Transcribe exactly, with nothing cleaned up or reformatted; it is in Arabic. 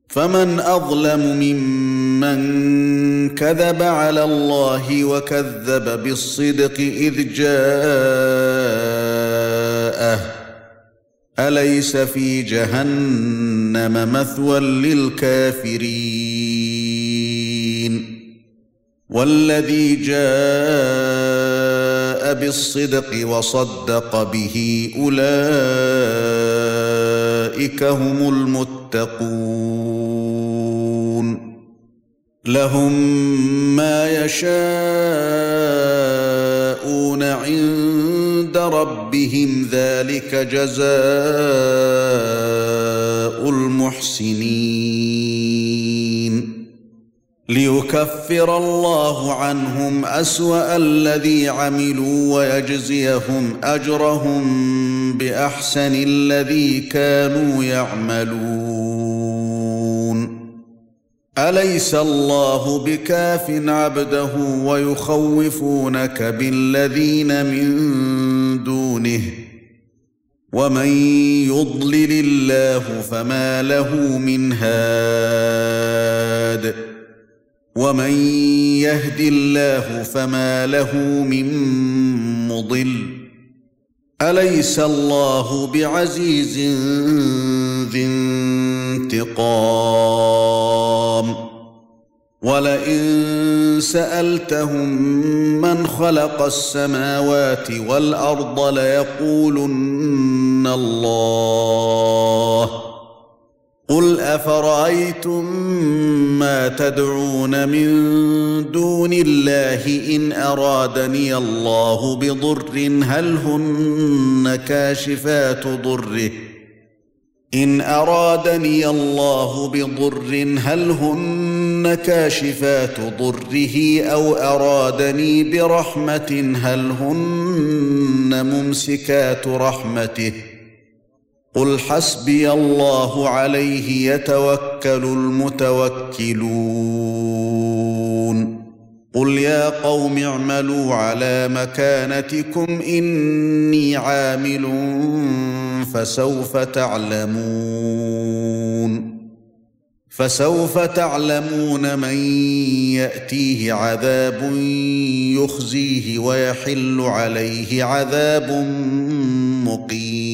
فمن أظلم ممن كذب على الله وكذب بالصدق إذ جاءه أليس في جهنم مثوى للكافرين والذي جاء بالصدق وصدق به أولئك هم المتقون لهم ما يشاءون عند ربهم ذلك جزاء المحسنين ليكفر الله عنهم أسوأ الذي عملوا ويجزيهم أجرهم بأحسن الذي كانوا يعملون أليس الله بكاف عبده ويخوفونك بالذين من دونه ومن يضلل الله فما له من هاد ومن يهد الله فما له من مضل أليس الله بعزيز ذي انتقام ولئن سألتهم من خلق السماوات والأرض ليقولن الله قل أفرأيتم ما تدعون من دون الله إن أرادني الله بضر هل هن كاشفات ضره إن أرادني الله بضر هل هن كاشفات ضره أو أرادني برحمة هل هن ممسكات رحمته قل حسبي الله عليه يتوكل المتوكلون قل يا قوم اعملوا على مكانتكم إني عامل فسوف تعلمون فسوف تعلمون من يأتيه عذاب يخزيه ويحل عليه عذاب مقيم